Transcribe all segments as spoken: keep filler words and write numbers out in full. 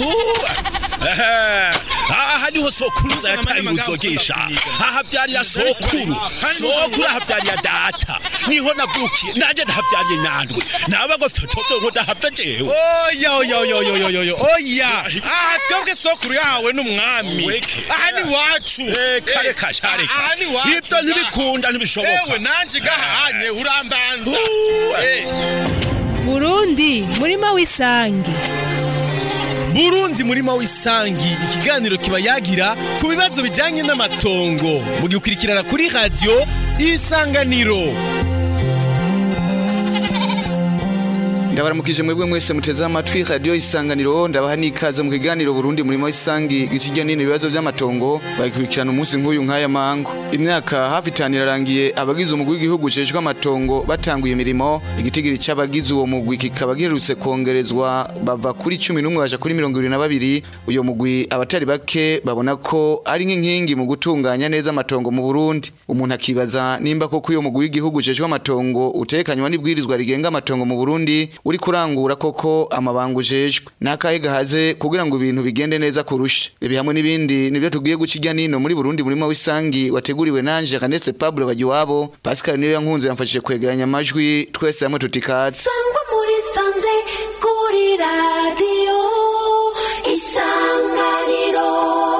aha niho sokuru zayataye uzogesha aha byariya sokuru sokuru aha byariya data niho navukiye nanje ndahabyariye nyandwe naba go fitoto ngo ndahapfe jewe oya oya oya oya oya oya aha twebwe sokuru yahawe n'umwami aha ni wacu eh kare kashare aha ni wacu ibyo ntibikunda ntibishoboka ewe nanje gahanye urambanza Burundi murima w'isangi Burundi murima w'isangi ikiganiro kiba yagira ku bibazo bijanye n'amatongo mu gikurikirana kuri radio Isanganiro. Ndabaramukije mwebwe mwese muteze amatwi radio Isanganiro ndabaha nikaze mu kiganiro Burundi murimo isangi gikijyanye n'ibibazo by'amatongo bayikurikirana umunsi nk'uyu nk'aya mango. Imyaka hafi itanu irarangiye abagize umugwi w'igihugu cejwe amatongo batanguye imirimo igitigiri c'abagize uwo mugwi kikaba giherutse kongerezwa bava kuri cumi n'umwe baja kuri mirongo ibiri na babiri. Uyo mugwi abatari bake babona ko ari nk'inkingi mu gutunganya neza amatongo mu Burundi. Umuntu akibaza nimba koko uyo mugwi w'igihugu cejwe amatongo utekanywa n'ibwirizwa rigenga amatongo mu Burundi uri kurangura koko amabanga ujejwe nakahe gahaze kugira ngo ibintu bigende neza kurusha. Ibi hamwe n'ibindi nibyo tugiye gukijya nino muri Burundi murimo w'isangi wateguriwe nanje Kanetse Pablo Bagiwabo. Pascal niyo yankunze yamfashije kwegeranya amajwi twese hamwe tutikaze sangwa muri sanze kuri radio Isanganiro.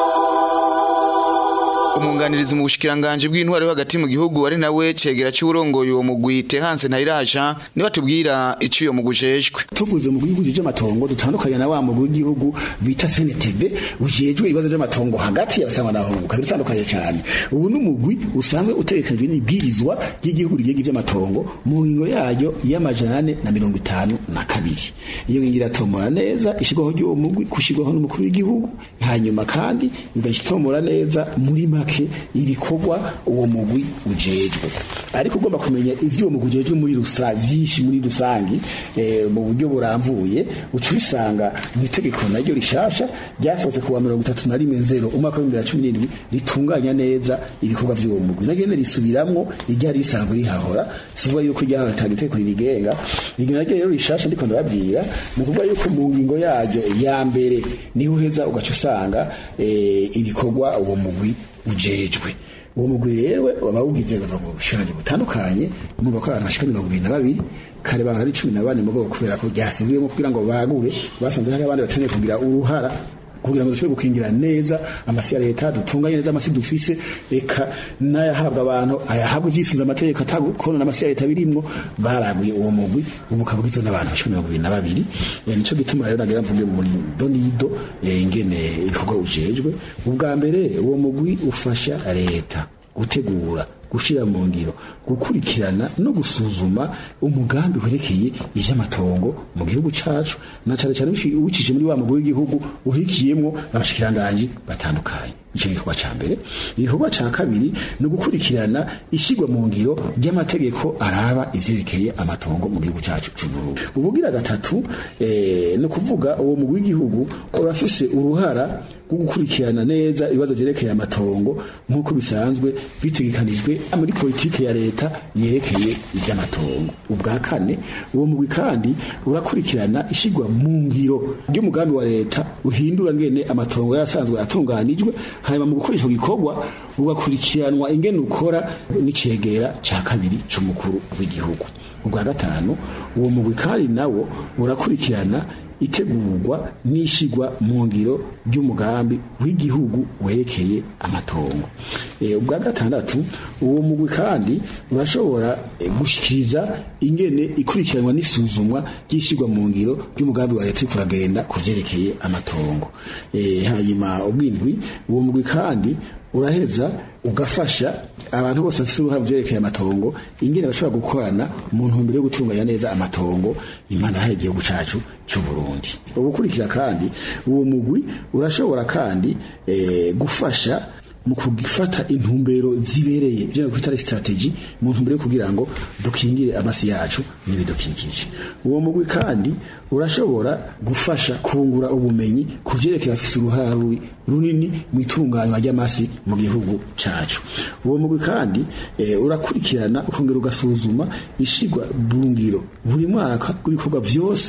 Umunganirizi mu bushikiranganje bw'intwaro hagati mu gihugu ari nawe cegera cy'urongoye uwo mugwi Tehanse Ntayiraja ni batubwira icyo yo mugujejwe. Tuvuze mu gihugu cy'amatongo dutandukanye na wa mugwi w'igihugu bita C N T B ujejwe ibibazo by'amatongo hagati y'abasangwa naho kabiri tandukanye cyane. Ubu n'umugwi usanzwe utegekanijwe n'ibwirizwa ry'igihugu rigenga iby'amatongo mu ngingo yayo y'amajana ane na mirongo itanu na kabiri. Iyo ngingo iratomora neza ishigwaho ry'uwo mugwi kushigwaho n'umukuru w'igihugu hanyuma kandi igatomora neza muri make ibikorwa uwo mugwi ujejwe. Ariko ugomba kumenya ivyo uwo mugwi ujejwe muri rusangi byinshi muri rusangi eh, mu buryo buramvuye ucubisanga mu itegeko naryo rishasha ryasohotse kuwa mirongo itatu na rimwe nzero umwaka wa bibiri na cumi n'indwi ritunganya neza ibikorwa vy'uwo mugwi. Nagene risubiramwo iryari risanzwe rihahora sivuga yuko ryahawe itegeko rigenga iryo naryo rero rishasha ndiko ndababwira mu kuvuga yuko mu ngingo yaryo ya mbere niho uheza ugaca usanga eh, ibikorwa uwo mugwi ujejwe. Uwo mugwi rero abawugize bava mu bushiranje butandukanye mu bakora abashika mirongo ibiri na babiri kare bangana ari cumi na bane mu bwo kubera ko ryasubiyemo kugira ngo bagure basanze hari abandi bateneye kugira uruhara kugira ngo dushobore gukingira neza amasi ya leta dutunganye neza amasi dufise eka nayahabwa abantu ayahabwa ivyisubizo amategeko atagukona n'amasi ya leta birimwo baraguye uwo mugwi ubu kabugizwe n'abantu bashika mirongo ibiri na babiri. Nico gituma rero nagira mvuge muri donido ingene ibikorwa ujejwe. Ubwa mbere uwo mugwi ufasha leta gutegura gushira mu ngiro gukurikirana no gusuzuma umugambi werekeye ivy'amatongo mu gihugu cacu na cyane cyane ubicije muri wa mugwi w'igihugu uhikiyemwo abashikiranganje batandukanye. Ico gikorwa ca mbere. Igikorwa ca kabiri no gukurikirana ishigwa mu ngiro ry'amategeko araba ivyerekeye amatongo mu gihugu cacu c'Uburundi. Ubugira gatatu eh no kuvuga uwo mugwi w'igihugu urafise uruhara gukurikirana neza ibibazo byerekeye amatongo nk'uko bisanzwe bitegekanijwe muri politike ya leta yerekeye iby'amatongo. Ubwa kane uwo mugwi kandi urakurikirana ishigwa mu ngiro ry'umugambi wa leta uhindura ngene amatongo yasanzwe atunganijwe hanyuma mu gukoresha gikorwa ugakurikiranwa ingene ukora n'icegera ca kabiri c'umukuru w'igihugu. Ubwa gatanu uwo mugwi kandi nawo urakurikirana itegurwa n'ishigwa mu ngiro ry'umugambi w'igihugu werekeye amatongo. E, ubwa gatandatu uwo mugwi kandi urashobora e, gushikiriza ingene ikurikiranwa n'isuzumwa ry'ishigwa mu ngiro ry'umugambi wa leta kuragenda kuvyerekeye amatongo. E, hanyuma ubwindwi uwo mugwi kandi uraheza ugafasha abantu bose bafite uruhara mu byerekeye amatongo ingene bashobora gukorana mu ntumbero yo gutunganya neza amatongo imana yahaye igihugu cacu cy'u Burundi. Ubukurikira kandi uwo mugwi urashobora kandi e, gufasha mu kugifata intumbero zibereye byo kwita strategy mu ntumbero yo kugira ngo dukingire amasi yacu n'ibidukikije. Uwo mugwi kandi urashobora gufasha kungura ubumenyi kuvyerekeye afise uruhara runini mu itunganywa ry'amasi mu gihugu cacu. Uwo mugwi kandi e, urakurikirana ukongera ugasuzuma ishigwa bungiro buri mwaka kubikorwa vyose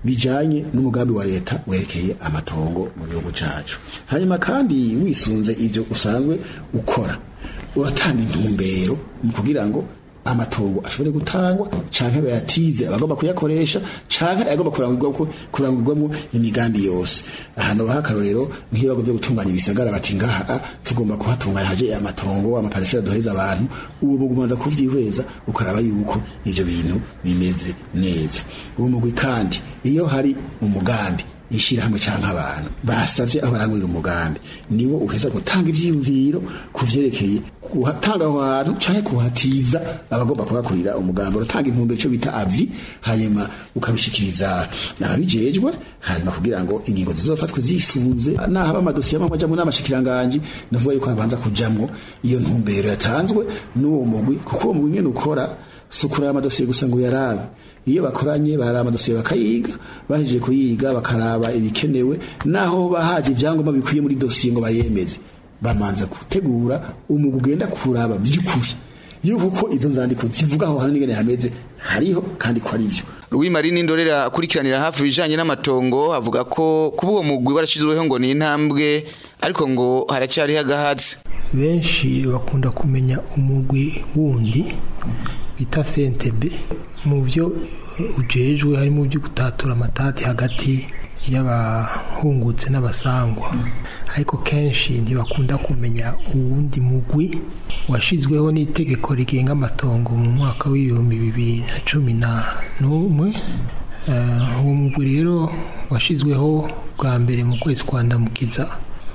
bijanye n'umugambi wa leta werekeye amatongo mu gihugu cacu. Hanyuma kandi wisunze ivyo usanzwe ukora uratanga intumbero mu kugira ngo amatongo ashobore gutangwa canke bayatize abagomba kuyakoresha canke agomba kurangirwamo kurangirwamo imigambi yose. Ahantu bahakarorero nk'ibago byo gutunganya ibisagara bati ngaha tugomba kuhatunganya haje amatongo amaparisera dohereza abantu ubu bugumanza kuvyihweza ukaraba yuko ivyo bintu bimeze neza. Ubu mugwi kandi iyo hari umugambi ishira hamwe canke abantu basavye abarangurira umugambi niwo uheza gutanga ivyiyumviro kuvyerekeye kuhatanga abantu canke kuhatiza abagomba kubakurira umugambi urutanga intumbe cyo bita avi hanyuma ukabishikiriza nabijejwe hanyuma kugira ngo ingingo zizofatwe zisunze naha amadosiye amwe ajamwe n'amashikiranganje navuga yuko abanza kujamwo iyo ntumbero yatanzwe n'uwo mugwi kuko uwo mugwi nyene ukora sukura amadosiye gusa ngo yarabe iyo bakoranye barara amadosiye bakayiga bahije kuyiga bakaraba ibikenewe naho bahaje ivyangombwa bikwiye muri dosiye ngo bayemeze bamanza gutegura umugu ugenda kuraba by'ukuri yuko ko izo nzandiko zivuga aho hano nigene hameze hariho kandi ko ari byo. Louis Marie Nindorera akurikiranira hafi bijanye n'amatongo avuga ko kuba uwo mugwi warashizweho ngo ni intambwe ariko ngo haracyari hagahatse. Benshi bakunda kumenya umugwi wundi bita C N T B mu byo ujejwe hari mu byo gutatura amatati hagati y'abahungutse n'abasangwa ariko kenshi ntibakunda kumenya uwundi mugwi washizweho n'itegeko rigenga amatongo mu mwaka w'ibihumbi bibiri na cumi n'umwe. Uwo mugwi rero washizweho bwa mbere mu kwezi kwa Ndamukiza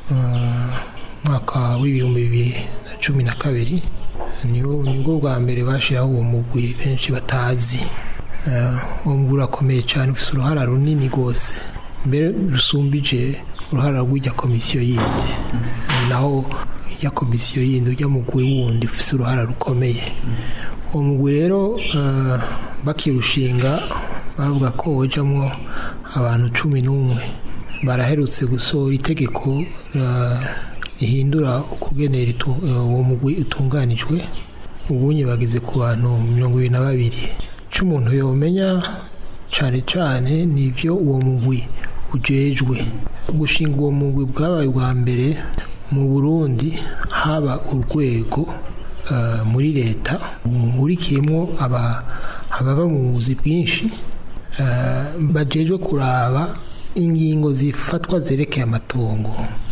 mwaka w'ibihumbi bibiri na cumi na kabiri niwo nibwo bwa mbere bashiraho uwo mugwi benshi batazi. Uwo mugwi urakomeye cyane ufite uruhara runini rwose mbere rusumbije uruhara rw'ijya komisiyo yindi naho ya komisiyo yindi ujya mugwi wundi ufite uruhara rukomeye. Uwo mugwi rero bakirushinga bavuga ko wajamwo abantu cumi n'umwe baraherutse gusohora itegeko ihindura ukugenera uwo mugwi utunganijwe ubunye bageze ku bantu mirongo ibiri na babiri. C'umuntu yomenya cane cane nivyo uwo mugwi ujejwe. Gushinga uwo mugwi bwabaye bwa mbere mu Burundi haba urwego uh, muri leta urikiyemo aba ababa mu buzi bwinshi uh, bajejwe kuraba ingingo zifatwa zerekeye amatongo.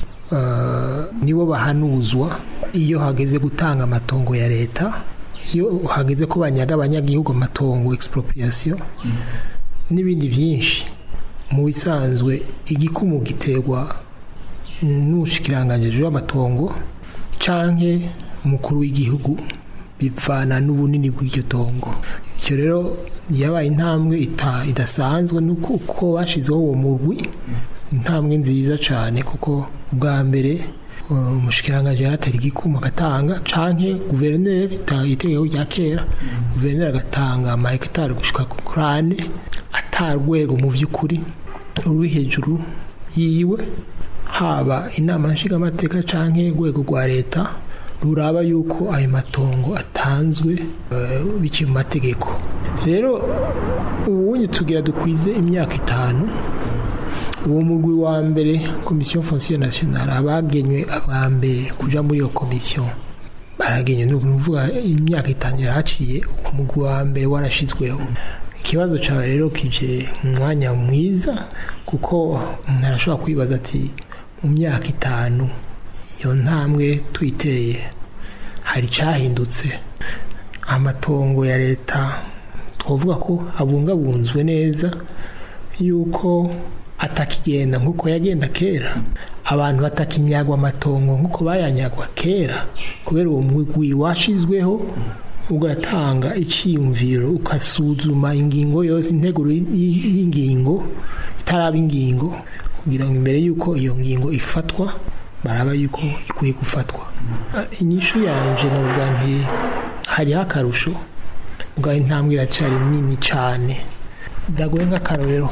Uh, nibo bahanuzwa iyo hageze gutanga amatongo ya leta, iyo hageze ko banyaga abanyagihugu amatongo expropriation mm. n'ibindi byinshi. Mu bisanzwe igikumu giterwa n'ushikiranganje w'amatongo canke umukuru w'igihugu bivana n'ubunini bw'iryo tongo. Icyo rero yabaye intambwe ita idasanzwe nuko uko bashizeho uwo murwi intambwe nziza cyane kuko bwa mbere umushikiranganje yaratera igikumu agatanga canke guverineri itegeko rya kera guverineri agatanga ama hectare gushika ku kurane atarwego mu vy'ukuri uri hejuru yiwe haba inama nshinga amateka canke rwego rwa leta ruraba yuko ayo matongo atanzwe uh, biciye mu mategeko. Rero ubunye tugira dukwize imyaka itanu uwo mugwi wa mbere Commission Foncière Nationale abagenywe aba mbere kuja muri iyo commission baragenywe no kuvuga imyaka itanu yaciye uwo mugwi wa mbere warashizweho. Ikibazo cyawe rero kije umwanya mwiza kuko ntarashobora kwibaza ati mu myaka itanu iyo ntambwe twiteye hari cyahindutse. Amatongo ya leta twavuga ko abungabunzwe neza yuko atakigenda nkuko yagenda kera, abantu batakinyagwa amatongo nkuko bayanyagwa kera kubera uwo mugwi washizweho ugatanga iciyumviro ukasuzuma ingingo yose integuro y'ingingo itaraba ingingo kugira ngo imbere yuko iyo ngingo ifatwa baraba yuko ikwiye gufatwa. Inyishu yanje n'ubwa nti hari akarusho ubwa intambwe iracari nini cyane. Dagoye nk'akarorero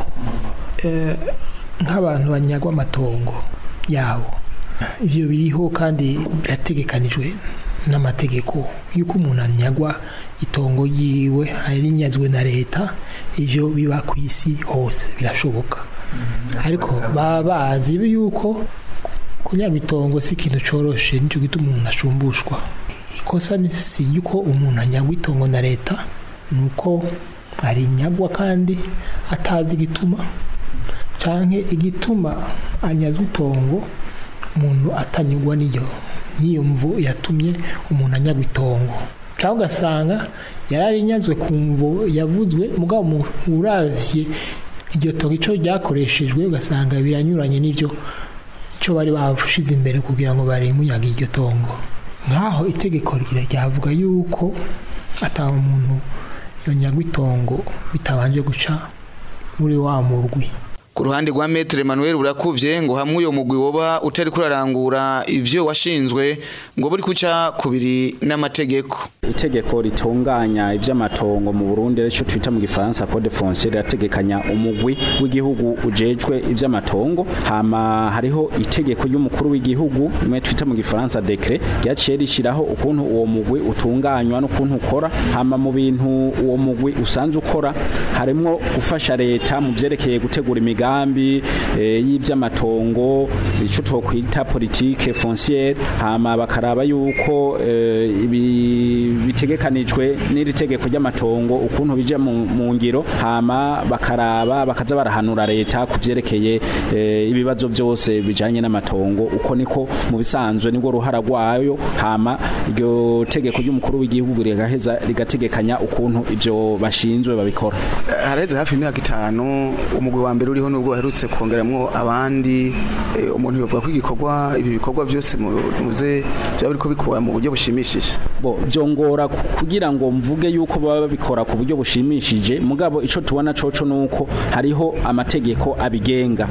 eh nk'abantu banyagwa amatongo yabo ivyo biriho kandi byategekanijwe n'amategeko yuko umuntu anyagwa itongo yiwe arinyazwe na leta ivyo biba ku isi hose birashoboka ariko baba bazi yuko kunyaga itongo si ikintu coroshe nico gituma umuntu ashumbushwa ikosa ni si yuko umuntu anyagwa itongo na leta nuko arinyagwa kandi atazi igituma canke igituma anyazwa itongo umuntu atanyigwa niyo niyo mvu yatumye umuntu anyagwa itongo cyangwa ugasanga yararinyazwe ku mvu yavuzwe mugabo uravye iryo tongo ico ryakoreshejwe ugasanga biranyuranye n'ivyo ico bari bavushize imbere kugira ngo baremunyaga iryo tongo nkaho itegeko ryavuga yuko ata umuntu yonyagwa itongo bitabanje guca muri wa murwi. Ku ruhande rwa Maître Emmanuel Burakuvye ngo hamwe uyo mugwi woba utari kurarangura ivyo washinzwe ngo buri kuca kubiri n'amategeko. Itegeko ritunganya ivy'amatongo mu Burundi rero twita mu Gifaransa Code foncier rategekanya umugwi w'igihugu ujejwe ivy'amatongo hama hariho itegeko y'umukuru w'igihugu imwe twita mu Gifaransa décret ryaciye rishiraho ukuntu uwo mugwi utunganywa n'ukuntu ukora hama mu bintu uwo mugwi usanzwe ukora harimo gufasha leta mu vyerekeye gutegura imigambi e, y'ivy'amatongo ico twokwita politique foncière hama bakaraba yuko e, ibi bitegekanijwe n'iri tegeko ry'amatongo ukuntu bije mu ngiro hama bakaraba bakaza barahanura leta kuvyerekeye e, ibibazo byose bijanye n'amatongo uko niko mu bisanzwe nibwo ruhara rwayo hama iryo tegeko ry'umukuru w'igihugu rigaheza rigategekanya ukuntu ivyo bashinzwe babikora. Hareze hafi imyaka itanu umugwi wa mbere uriho nubwo herutse kongeramwo abandi e, umuntu yovuga ko igikorwa ibi bikorwa byose muze byabiri ko bikora mu buryo bushimishije. Bo byongora kugira ngo mvuge yuko baba babikora ku buryo bushimishije mugabo ico tubona coco nuko hariho amategeko abigenga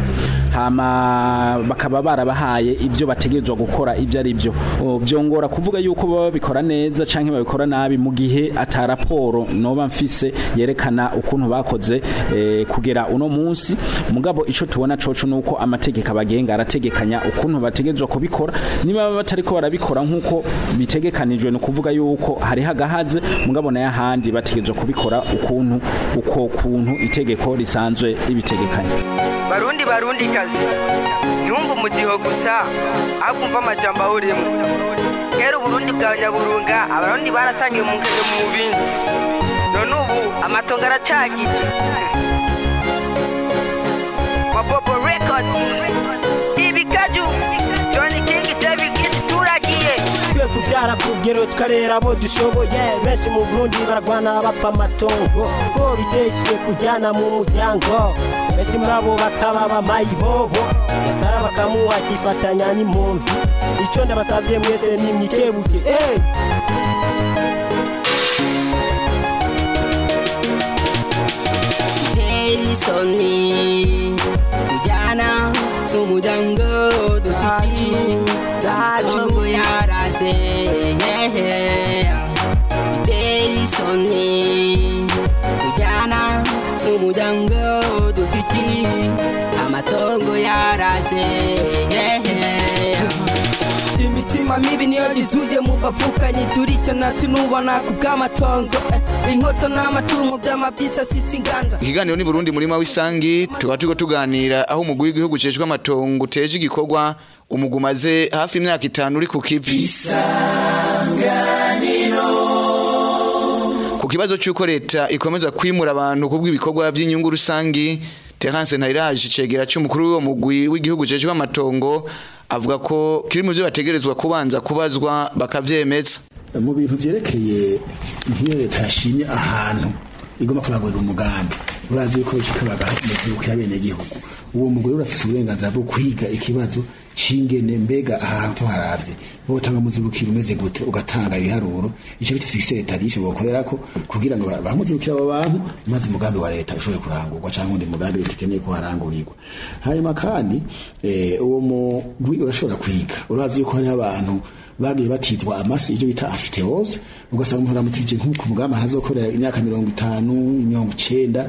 hama bakaba barabahaye ivyo bategezwa gukora ivyo ari byo byongora kuvuga yuko baba babikora neza canke babikora nabi mu gihe ata raporo noba mfise yerekana ukuntu bakoze e, kugera uno munsi mugabo ico tubona coco nuko amategeko abagenga arategekanya ukuntu bategezwa kubikora niba batariko barabikora nkuko bitegekanijwe no kuvuga yuko hari hagahaze mugabo na yahandi bategezwa kubikora ukuntu uko kuntu itegeko risanzwe ribitegekanya. Barundi barundi kazi nyumva umudiho gusa akumva amajambo urimo kera Burundi bwa Nyaburunga abarundi barasangiye umukenge mu bindi none ubu amatongo aracagije Mapopo Records ibikaju Johnny King David turagiye twe kuvyara kugero tkarera bo dushoboye benshi mu Burundi baragwana bapfa amatongo ko biteshiye kujyana mu muryango benshi murabo bakaba bamayibobo yasara bakamuha kifatanya n'impunzi ico ndabasavye mwese nimyikebuke eh Soni kujana n'umuryango dufiti dajongo yarase biteri soni kujana n'umuryango dufiti amatongo yarase imitima mibi niyo yizuye mu bavukanye turicyo natunubona ku bw'amatongo inkoto n'amatungo by'amabyisa sitsi inganda. Ikiganiro ni Burundi murima w'isangi tukaba turiko tuganira aho umugwi w'igihugu cejwe amatongo teje igikorwa umugumaze hafi imyaka itanu uri ku kivi isanganiro ku kibazo cy'uko leta ikomeza kwimura abantu kubw'ibikorwa by'inyungu rusangi. Terence Ntayiraje cegera cy'umukuru w'uwo mugwi w'igihugu cejwe amatongo avuga ko kiri mu byo bategerezwa kubanza kubazwa bakavyemeza mu bintu byerekeye nk'iyo leta yashimye ahantu igomba kurangurira umugambi urazi yuko bishikabaga mu gihugu y'abene gihugu uwo mugore urafise uburenganzira bwo kwiga ikibazo cingene mbega ahantu haravye botanga muzibukira umeze gute ugatanga ibiharuro ico bitafise leta risho bokorerako kugira ngo bamuzibukira abo bantu maze umugambi wa leta ushobore kurangurwa canke undi mugambi ukeneye ko harangurirwa hanyuma kandi eh uwo mugwi urashobora kwiga urazi yuko hari abantu bagiye batitwa amasi ivyo bita afiteose ugasanga umuntu aramutije nk'uko umugambi hazokorera imyaka mirongo itanu mirongo icenda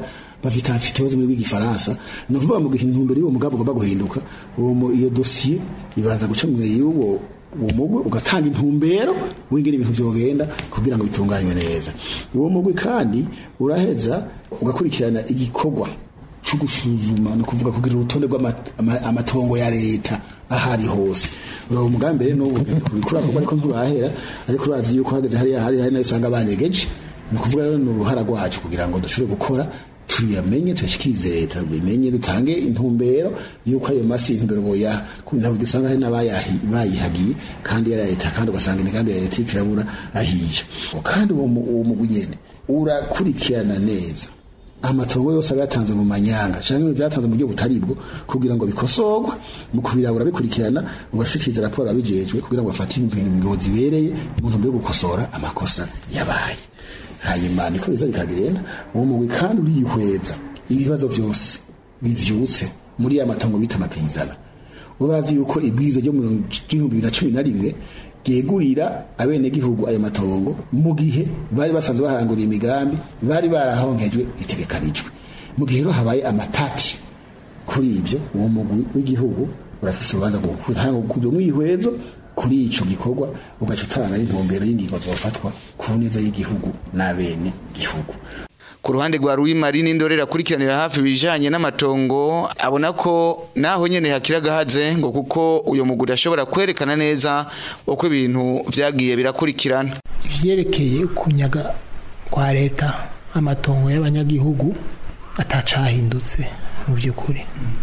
bafite afitehoze muri w'igifaransa no kuvuga mu gihe intumbero y'uwo mugabo ugomba guhinduka uwo iyo dossier ibanza guca mu y'uwo uwo mugwi ugatanga intumbero wingene ibintu byogenda kugira ngo bitunganywe neza uwo mugwi kandi uraheza ugakurikirana igikorwa cyo gusuzuma no kuvuga kugira urutonde rw'amatongo ya leta ahari hose uro umugambi rero no kubikura kuko ariko nturahera ariko urazi yuko hageze hari hari hari nayo usanga abanyegeje no kuvuga rero n'uruhara rwacu kugira ngo dushobore gukora tuyamenye tuyashikirize leta bimenye dutange intumbero yuko ayo masi intumbero boya kuntabwo dusanga hari nabayihagiye kandi ya leta kandi ugasanga imigambi ya leta ikirabura ahije kandi uwo mugwi nyene urakurikirana neza amatongo yose agatanze mu manyanga cyangwa byatanze mu buryo butaribwo kugira ngo bikosorwe mu kubirabura bikurikirana ugashikiriza raporo abijejwe kugira ngo bafate ingingo zibereye mu ntumbero yo gukosora amakosa yabaye hanyuma niko biza bikagenda uwo mugwi kandi urihweza ibibazo byose bivyutse muri ya matongo bita amapinzana urazi yuko ibwizo ryo mu bibiri na cumi na rimwe gegurira abene gihugu ayo matongo mu gihe bari basanzwe bahanguriye imigambi bari barahonkejwe itegekanijwe mu gihe ro habaye amatati kuri ibyo uwo mugwi w'igihugu urafise ubanza gutanga kujyo mwihwezo kuri ico gikorwa ugacutana n'intumbero y'ingingo zofatwa ku neza y'igihugu n'abene gihugu. Ku ruhande rwa Louis Marie Ndorera kurikiranira hafi bijanye n'amatongo abona ko naho nyene hakiragahaze ngo kuko uyo muguri ashobora kwerekana neza uko ibintu vyagiye birakurikirana ivyerekeye kunyaga kwa leta amatongo y'abanyagihugu atacahindutse mu by'ukuri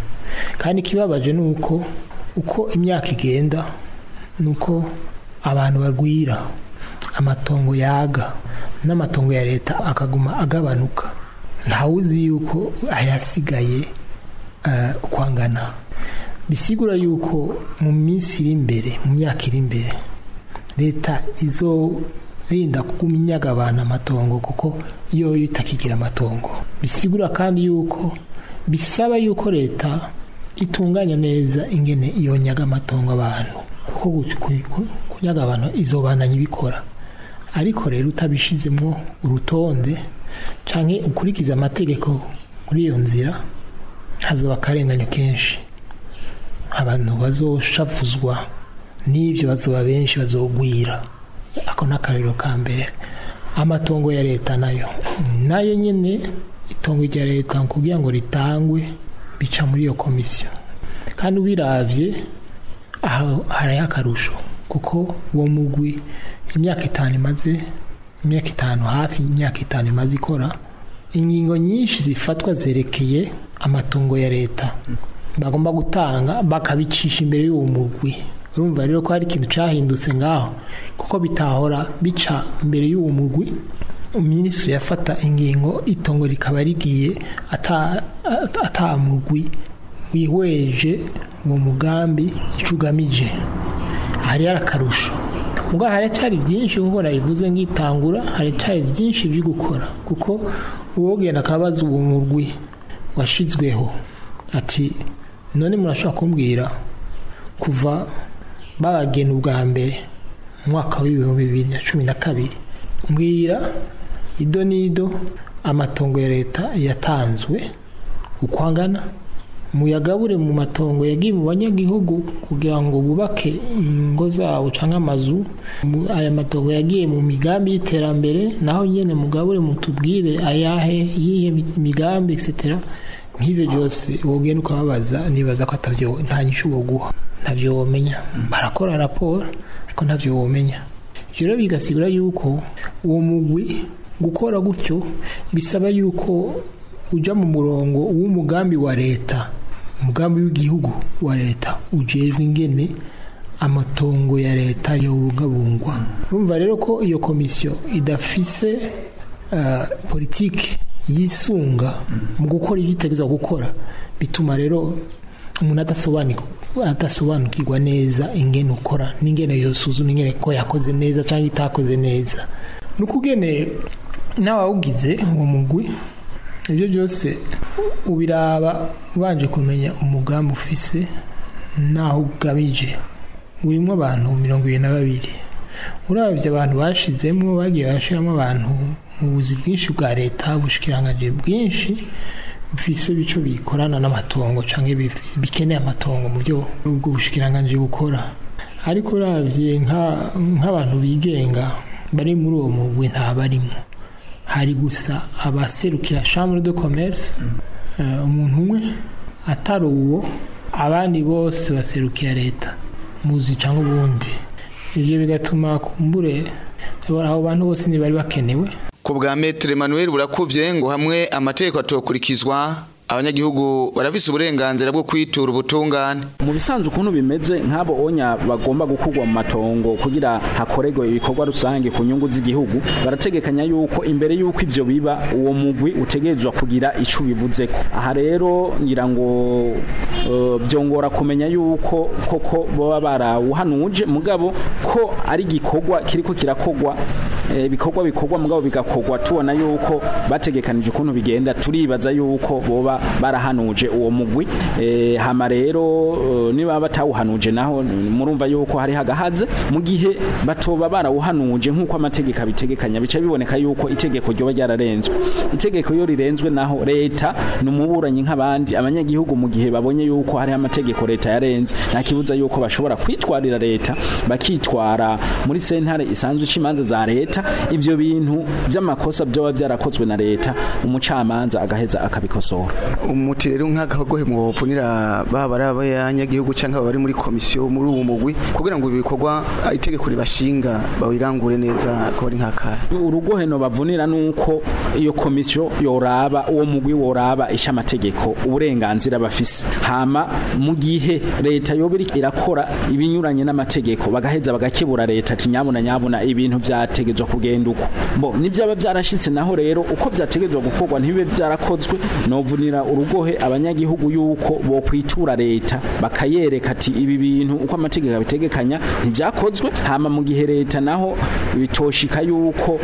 kandi kibabaje nuko uko imyaka igenda nuko abantu barwira amatongo yaga n'amatongo ya leta akaguma agabanuka ntawuzi yuko ayasigaye uh, kwangana bisigura yuko mu minsi iri imbere mu myaka iri imbere leta izo rinda kuguma inyaga abantu amatongo kuko iyo itakigira amatongo bisigura kandi yuko bisaba yuko leta itunganya neza ingene iyo nyaga amatongo abantu kuko kunyaga abantu izobananye bikora ariko rero utabishizemo urutonde canke ukurikiza amategeko muri iyo nzira hazoba akarenganyo kenshi abantu bazoshavuzwa n'ivyo bazoba benshi bazogwira ako nakarero ka mbere amatongo ya leta nayo nayo nyene itongo rya leta kugira ngo ritangwe bica muri iyo komisiyo kandi ubiravye aho hari akarusho kuko uwo mugwi imyaka itanu imaze imyaka itanu hafi imyaka itanu imaze ikora ingingo nyinshi zifatwa zerekeye amatungo ya leta bagomba gutanga bakabicisha imbere y'uwo mugwi urumva rero ko hari ikintu cahindutse ngaho kuko bitahora bica imbere y'uwo mugwi minisitiri yafata ingingo itongo rikaba rigiye ata ata mugwi wihweje mu mugambi icugamije hari arakarusho ubwo haracyari byinshi nk'uko nabivuze ngitangura haracyari byinshi byo gukora kuko uwogenda akabaza uwo murwi washizweho ati none murashaka kumbwira kuva babagena ubwa mbere mu mwaka w'ibihumbi bibiri na cumi na kabiri mbwira ido nido amatongo ya leta yatanzwe ukwangana muyagabure mu matongo yagiye mu banyagihugu kugira ngo bubake ingo zabo canke amazu aya matongo yagiye mu migambi y'iterambere naho nyene mugabure mutubwire ayahe yihe migambi etc nk'ivyo byose wogenda ukababaza nibaza ko atavyo nta nyishu woguha ntavyo womenya barakora raporo ariko ntavyo womenya rero bigasigura yuko uwo mugwi gukora gutyo bisaba yuko uja mu murongo w'umugambi wa leta umugambi w'igihugu wa leta ujejwe ingene amatongo ya leta yobungabungwa urumva rero ko iyo komisiyo idafise uh, politike yisunga mu gukora ibyitegeza gukora bituma rero umuntu adasobanukirwa neza ingene ukora n'ingene yosuzuma ingene ko yakoze neza cyangwa itakoze neza nukugene nawawugize uwo mugwi ibyo byose ubiraba ubanje kumenya umugambi ufise naho ugamije urimo abantu mirongo ibiri na babiri uravye abantu bashizemo bagiye bashiramo abantu mu buzi bwinshi bwa leta bushikiranganje bwinshi bifise bico bikorana n'amatongo canke bikeneye amatongo mu byo ubwo bushikiranganje bukora ariko uravye nka nk'abantu bigenga bari muri uwo mugwi nta barimo hari gusa abaserukira chambre de commerce umuntu umwe atari uwo abandi bose baserukira leta muzi cyangwa ubundi ivyo bigatuma kumbure aho bantu bose ni bari bakenewe ku bwa Maître Emmanuel Burakuvye ngo hamwe amategeko atokurikizwa abanyagihugu barafise uburenganzira bwo kwitura ubutungane mu bisanzwe ukuntu bimeze nk'abo onya bagomba gukugwa mu matongo kugira hakorerwe ibikorwa rusange ku nyungu z'igihugu barategekanya yuko imbere yuko ivyo biba uwo mugwi utegerezwa kugira ico bivuzeko aha rero ngira ngo uh, byongora kumenya yuko koko boba barawuhanuje mugabo ko ari gikorwa kiriko kirakogwa ibikorwa e, bikorwa mugabo bigakogwa tubona yuko bategekanije ukuntu bigenda turibaza yuko boba barahanuje uwo mugwi e, hama rero uh, niba batawuhanuje naho murumva yuko hari hagahaze mu gihe batoba barawuhanuje nkuko amategeko abitegekanya bica biboneka yuko itegeko ryo ryararenzwe itegeko yo rirenzwe naho leta numuburanyi nk'abandi abanyagihugu mu gihe babonye yuko hari amategeko leta yarenze nakibuza yuko bashobora kwitwarira leta bakitwara muri sentare isanzwe cimanza za leta ivyo bintu by'amakosa byo byarakozwe na leta umucamanza agaheza akabikosora umuti rero nk'agahogohe mu bopfunira babara abanyagihugu canke bari muri komisiyo muri uwo mugwi kugira ngo ibikorwa itegeko ribashinga bawirangure neza ko ari nkaka urugohe no bavunira nuko iyo komisiyo yoraba uwo mugwi woraba isha amategeko uburenganzira bafise hama mu gihe leta yobiri irakora ibinyuranye n'amategeko bagaheza bagakebura leta ati nyabuna nyabuna ibintu byategezwa kugenda uko mbo nivyaba byarashitse naho rero uko byategezwa gukorwa ntibibe byarakozwe novunira urugohe abanyagihugu yuko bo kwitura leta bakayereka ati ibi bintu uko amategeko abitegekanya ntibyakozwe hama mu gihe leta naho bitoshika yuko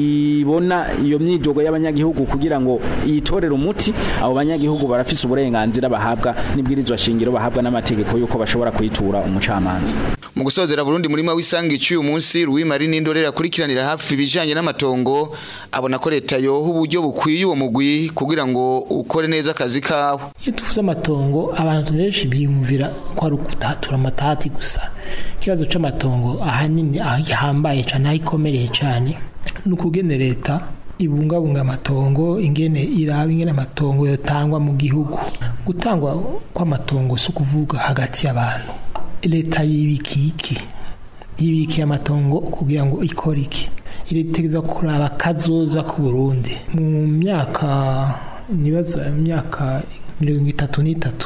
ibona iyo myidogo y'abanyagihugu kugira ngo itorere umuti abo banyagihugu barafise uburenganzira bahabwa nibwirizwa shingiro bahabwa n'amategeko yuko bashobora kwitura umucamanza mu gusozera Burundi murima w'isangi cy'uyu munsi Louis Marie Nindorera kurikiranira hafi bijanye n'amatongo abona ko leta yoha uburyo bukwiye uwo mugwi kugira ngo ukore neza akazi kawe iyo tuvuze amatongo abantu benshi biyumvira ko ari ukutatura amatati gusa ikibazo c'amatongo ahanini ahambaye cyane ayikomereye cyane nukugene leta ibungabunga amatongo ingene iraba ingene amatongo yotangwa mu gihugu gutangwa kw'amatongo so kuvuga hagati y'abantu leta yibikiki yibiki amatongo kugira ngo ikore iki iretegeza kuraba kazoza ku Burundi mu myaka nibaza myaka mirongo itatu n'itatu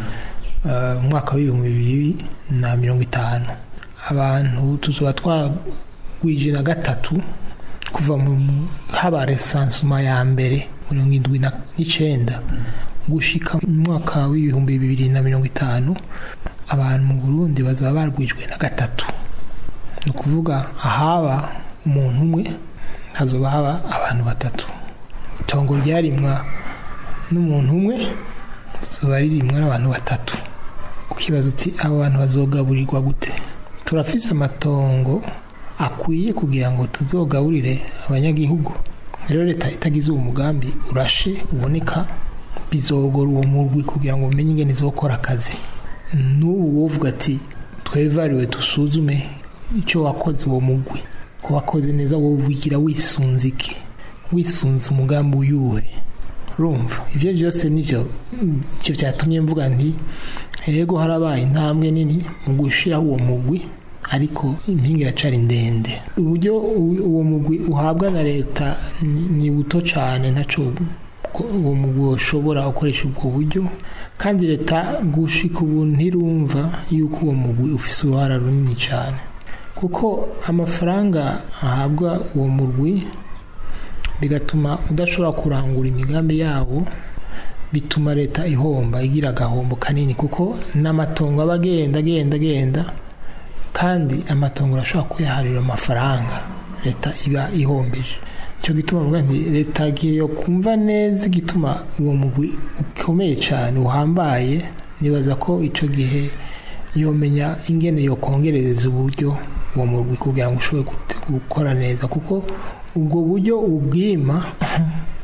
mu mwaka w'ibihumbi bibiri na mirongo itanu abantu tuzoba twagwije na gatatu kuva mu haba resansuma ya mbere mirongo indwi n'icenda gushika mu mwaka w'ibihumbi bibiri na mirongo itanu abantu mu Burundi bazaba barwijwe na gatatu no kuvuga ahaba umuntu umwe hazoba haba abantu batatu itongo ryarimwa n'umuntu umwe zoba ririmwa n'abantu batatu ukibaza uti abo bantu bazogaburirwa gute turafise amatongo akwiye kugira ngo tuzogaburire abanyagihugu rero leta itagize uwo mugambi urashe uboneka bizogora uwo mugwi kugira ngo umenye ingene izokora akazi n'ubu wovuga ati twevariwe dusuzume icyo wakoze uwo mugwi ko wakoze neza wovugira wisunze iki wisunze umugambi uyuhe urumva ivyo byose nivyo cyo cyatumye mvuga nti yego harabaye intambwe nini mu gushira uwo mugwi ariko impinga iracari ndende uburyo uwo mugwi uhabwa na leta ni buto cyane ntaco uwo mugwi ushobora gukoresha ubwo buryo kandi leta gushika ubu ntirumva yuko uwo mugwi ufise uruhara runini cyane kuko amafaranga ahabwa uwo mugwi bigatuma udashobora kurangura imigambi yawo bituma leta ihomba igira agahombo kanini kuko n'amatongo aba agenda agenda agenda kandi amatongo urashobora kuyaharira amafaranga leta iba ihombeje cyo gituma mvuga nti leta giye kumva neza igituma uwo mugwi ukomeye cyane uhambaye nibaza ko ico gihe yomenya ingene yo kongereza uburyo uwo mugwi kugira ngo ushobore gukora neza kuko ubwo buryo ubwima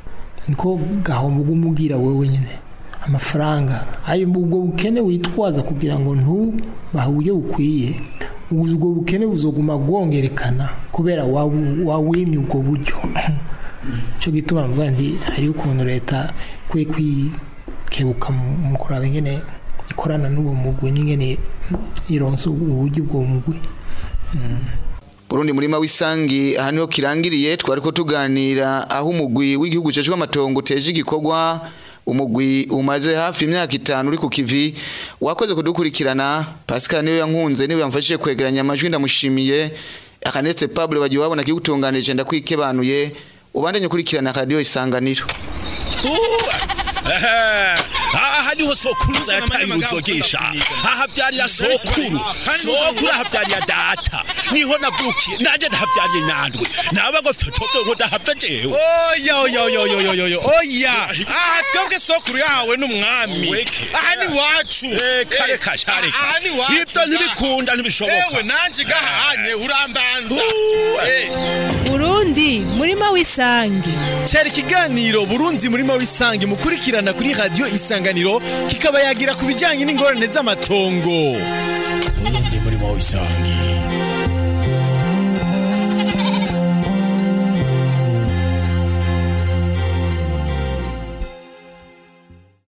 niko gahombo gumugira wewe nyene amafaranga ayo ubwo bukene witwaza kugira ngo ntu bahuye bukwiye ubwo bukene buzoguma bwongerekana kubera wawimye ubwo buryo cyo gituma mvuga ndi hari ukuntu leta kwe kwikebuka mu kuraba ingene ikorana n'uwo mugwi n'ingene ironse uburyo bwo mugwi. Burundi murima w'isangi aha niho kirangiriye twariko tuganira aho umugwi w'igihugu cejwe amatongo uteje igikorwa umugwi umaze hafi imyaka itanu uri ku kivi wakoze kudukurikirana. Pascal niyo yankunze niyo yamfashije kwegeranya amajwi ndamushimiye. Akanetse Pablo wagiye wabona kigutunganije ndakwikebanuye ubandanye kurikirana radio Isanganiro. aha niho sokuruza yataye uruzogesha aha byarira sokuru sokuru aha byarira data niho navukiye nanje ndahabyariye nyandwe nabago fitoto ngo ndahapfe jewe oya oya oya oya oya oya aha twebwe sokuru yawe n'umwami aha ni wacu kare kashare aha ni wacu ibyo ntibikunda ntibishoboka ewe nanje gahanye urambanza Burundi murima w'isangi cyari kiganiro Burundi murima w'isangi mukurikirana kuri radio Isanganiro kikaba yagira kubijyanye n'ingorane z'amatongo. Burundi murima w'isangi